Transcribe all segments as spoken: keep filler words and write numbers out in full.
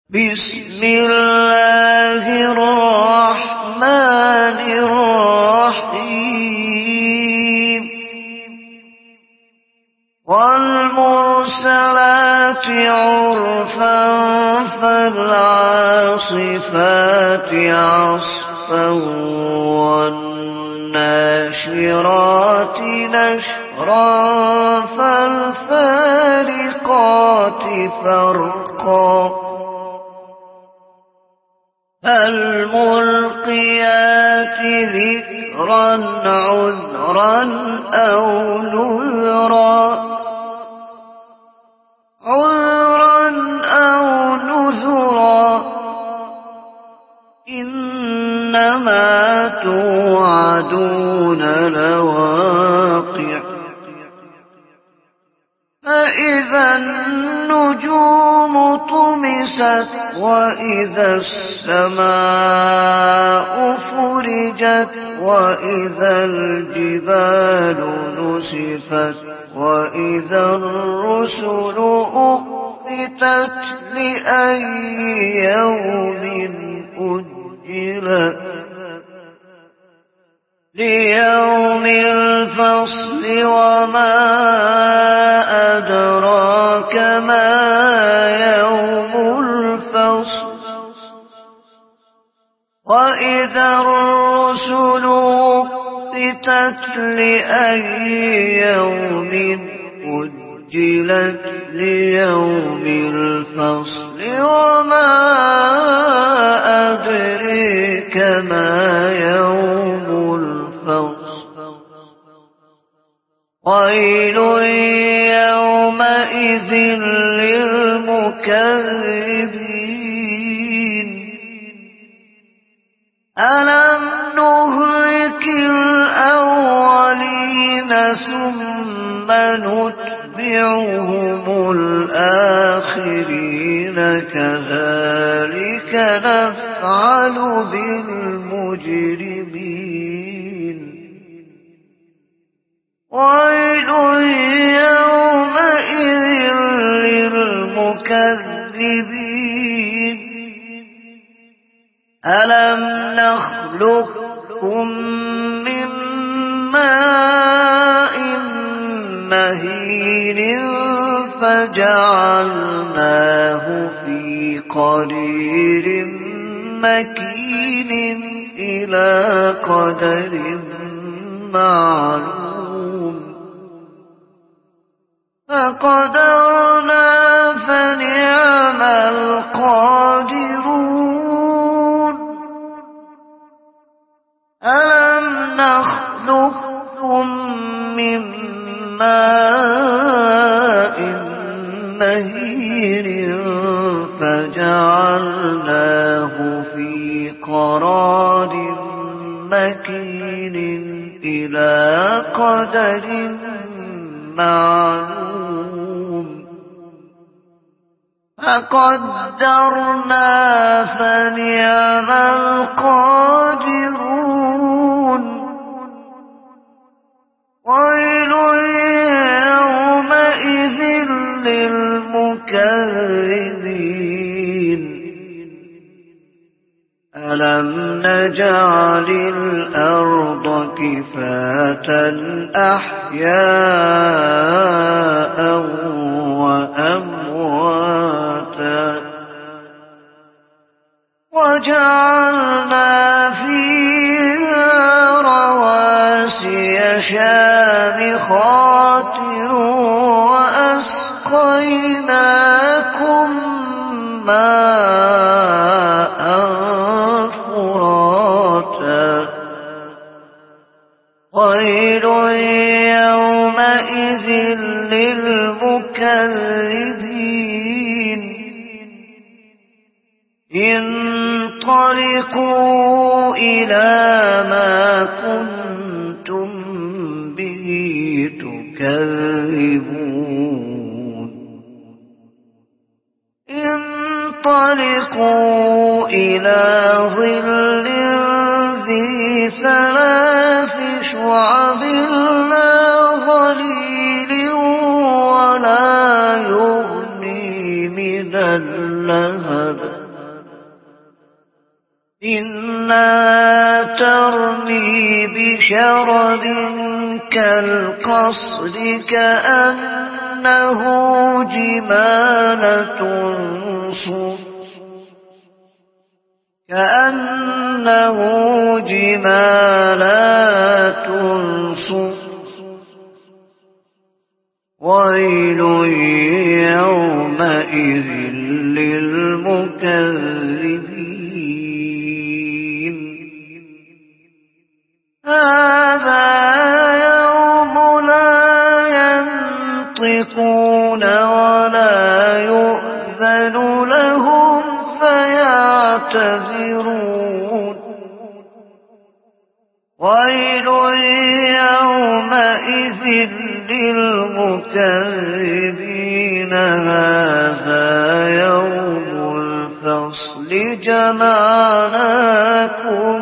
بسم الله الرحمن الرحيم والمرسلات عرفا فالعاصفات عصفا والناشرات نشرا فالفارقات فرقا فالملقيات ذكرا عذرا أو نذرا عذرا أو نذرا إنما توعدون لواقع فإذا النجوم طمست وإذا السماء فرجت وإذا الجبال نسفت وإذا الرسل أقتت لأي يوم أجلت ليوم الفصل وما أدراك ما يوم الفصل وإذا الرسل أقتت لأي يوم أجلت ليوم الفصل وما أدريك ما يوم الفصل ويل يومئذ للمكذبين ألم نهلك الأولين ثم نتبعهم الآخرين كذلك نفعل بالمجرمين ويل يومئذ للمكذبين ألم نخلقكم من ماء مهين فجعلناه في قرير مكين إلى قدر معلوم فقدرنا فنعم القادرون ألم نخلقكم من ماء مهين فجعلناه في قرار مكين إلى قدر معلوم فقدرنا فنعم القادرون ويل يومئذ للمكذبين ألم نجعل الأرض كفاتا أحياء وأمواتا وجعلنا فيها رواسي شامخات وأسقيناكم ماء فراتا ويل يومئذ للمكذبين انطلقوا إلى ما كنتم به تكذبون انطلقوا إلى ظل ذي ثلاث شعب لا ظليل ولا يغني من اللهب إنها ترمي بشرر كالقصر كأنه جمالة صفر كأنه جمالات صفر ويل يومئذ للمكذبين هذا يوم لا ينطقون ولا يؤذن لهم فيعتذرون ويل يومئذ للمكذبين هذا يوم الفصل جمعناكم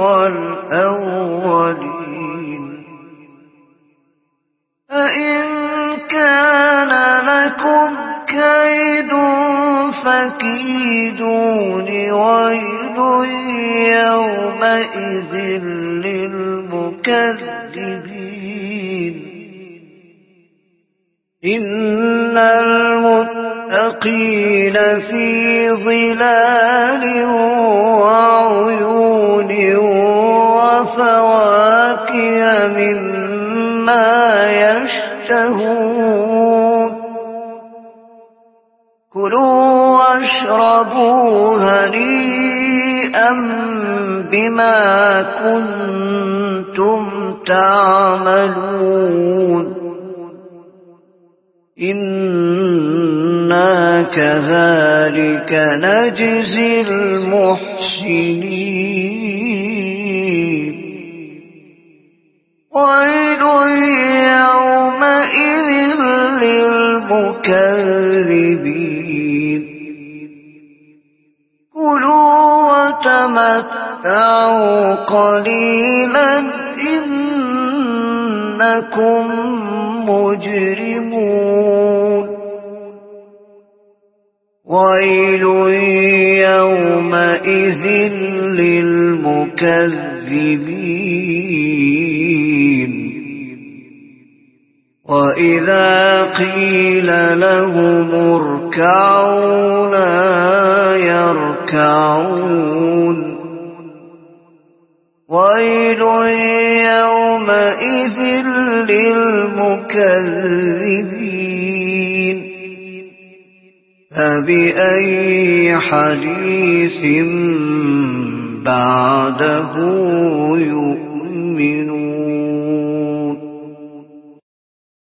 والأولين فإن كان لكم كيد فكيدون ويل يومئذ للمكذبين إن المتقين في ظلال وعيون وفواكه مما يشتهون كلوا واشربوا هنيئا بما كنتم تعملون إنا كذلك نجزي المحسنين ويل يومئذ للمكذبين كلوا وتمتعوا قليلا إنكم مجرمون ويل يومئذ للمكذبين وإذا قيل لهم اركعوا لا يركعون ويل يومئذ للمكذبين فبأي حديث بعده يؤمنون